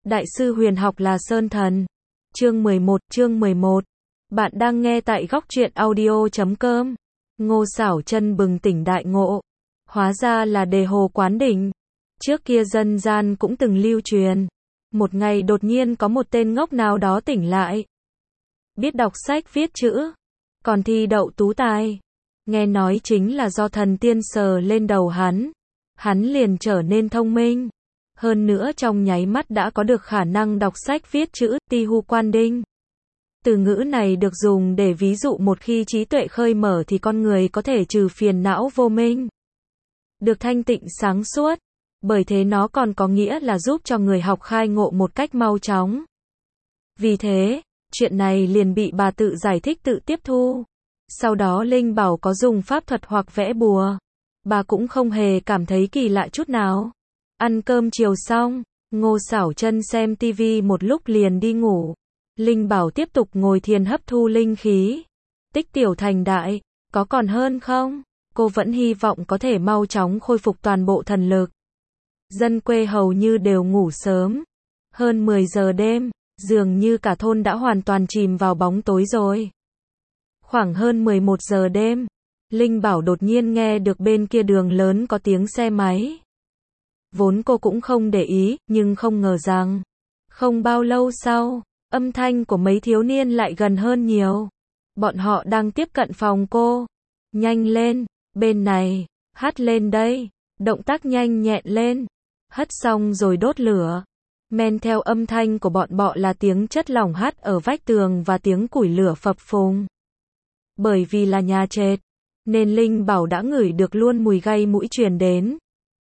Đại sư huyền học là Sơn Thần. Chương 11. Bạn đang nghe tại góc truyện audio.com. Ngô Xảo Chân bừng tỉnh đại ngộ. Hóa ra là Đề Hồ Quán Đỉnh. Trước kia dân gian cũng từng lưu truyền. Một ngày đột nhiên có một tên ngốc nào đó tỉnh lại. Biết đọc sách viết chữ. Còn thi đậu tú tài. Nghe nói chính là do thần tiên sờ lên đầu hắn. Hắn liền trở nên thông minh. Hơn nữa trong nháy mắt đã có được khả năng đọc sách viết chữ, ti hu quan đinh. Từ ngữ này được dùng để ví dụ một khi trí tuệ khơi mở thì con người có thể trừ phiền não vô minh. Được thanh tịnh sáng suốt. Bởi thế nó còn có nghĩa là giúp cho người học khai ngộ một cách mau chóng. Vì thế, chuyện này liền bị bà tự giải thích tự tiếp thu. Sau đó Linh bảo có dùng pháp thuật hoặc vẽ bùa. Bà cũng không hề cảm thấy kỳ lạ chút nào. Ăn cơm chiều xong, Ngô Xảo Chân xem tivi một lúc liền đi ngủ. Linh bảo tiếp tục ngồi thiền hấp thu linh khí. Tích tiểu thành đại, có còn hơn không? Cô vẫn hy vọng có thể mau chóng khôi phục toàn bộ thần lực. Dân quê hầu như đều ngủ sớm. Hơn 10 giờ đêm, dường như cả thôn đã hoàn toàn chìm vào bóng tối rồi. Khoảng hơn 11 giờ đêm, Linh bảo đột nhiên nghe được bên kia đường lớn có tiếng xe máy. Vốn cô cũng không để ý, nhưng không ngờ rằng, không bao lâu sau, âm thanh của mấy thiếu niên lại gần hơn nhiều. Bọn họ đang tiếp cận phòng cô. Nhanh lên, bên này, hắt lên đây. Động tác nhanh nhẹn lên. Hất xong rồi đốt lửa. Men theo âm thanh của bọn bọ là tiếng chất lỏng hắt ở vách tường và tiếng củi lửa phập phùng. Bởi vì là nhà trệt, nên Linh bảo đã ngửi được luôn mùi gây mũi truyền đến.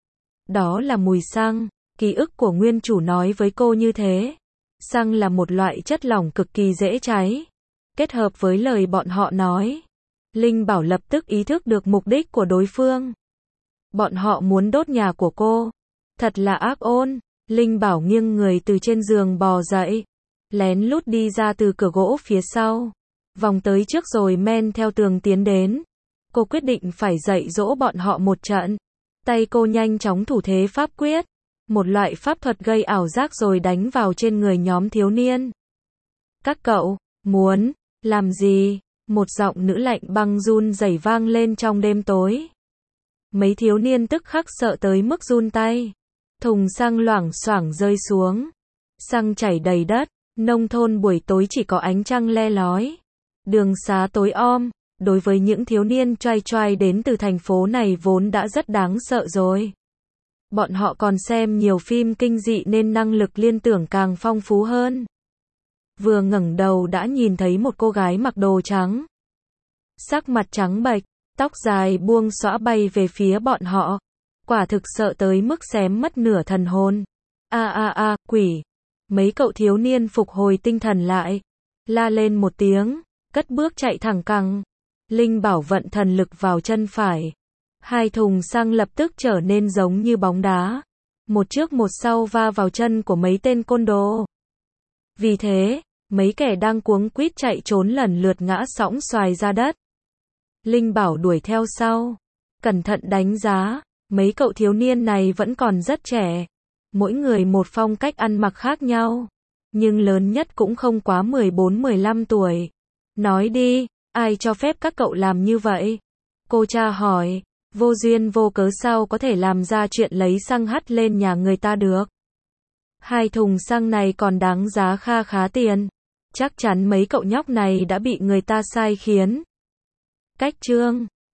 Đó là mùi xăng, ký ức của nguyên chủ nói với cô như thế. Xăng là một loại chất lỏng cực kỳ dễ cháy. Kết hợp với lời bọn họ nói, Linh bảo lập tức ý thức được mục đích của đối phương. Bọn họ muốn đốt nhà của cô. Thật là ác ôn. Linh bảo nghiêng người từ trên giường bò dậy. Lén lút đi ra từ cửa gỗ phía sau. Vòng tới trước rồi men theo tường tiến đến. Cô quyết định phải dạy dỗ bọn họ một trận. Tay cô nhanh chóng thủ thế pháp quyết. Một loại pháp thuật gây ảo giác rồi đánh vào trên người nhóm thiếu niên. Các cậu, muốn, làm gì? Một giọng nữ lạnh băng run rẩy vang lên trong đêm tối. Mấy thiếu niên tức khắc sợ tới mức run tay. Thùng xăng loảng xoảng rơi xuống. Xăng chảy đầy đất. Nông thôn buổi tối chỉ có ánh trăng le lói. Đường xá tối om. Đối với những thiếu niên choai choai đến từ thành phố này vốn đã rất đáng sợ rồi. Bọn họ còn xem nhiều phim kinh dị nên năng lực liên tưởng càng phong phú hơn. Vừa ngẩng đầu đã nhìn thấy một cô gái mặc đồ trắng. Sắc mặt trắng bệch, tóc dài buông xõa bay về phía bọn họ. Quả thực sợ tới mức xém mất nửa thần hồn. Quỷ. Mấy cậu thiếu niên phục hồi tinh thần lại. La lên một tiếng, cất bước chạy thẳng cẳng. Linh bảo vận thần lực vào chân phải. Hai thùng xăng lập tức trở nên giống như bóng đá. Một trước một sau va vào chân của mấy tên côn đồ. Vì thế, mấy kẻ đang cuống quýt chạy trốn lần lượt ngã sõng xoài ra đất. Linh bảo đuổi theo sau. Cẩn thận đánh giá, mấy cậu thiếu niên này vẫn còn rất trẻ. Mỗi người một phong cách ăn mặc khác nhau. Nhưng lớn nhất cũng không quá 14-15 tuổi. Nói đi, ai cho phép các cậu làm như vậy? Cô cha hỏi. Vô duyên vô cớ sao có thể làm ra chuyện lấy xăng hắt lên nhà người ta được. Hai thùng xăng này còn đáng giá kha khá tiền. Chắc chắn mấy cậu nhóc này đã bị người ta sai khiến. Cách chương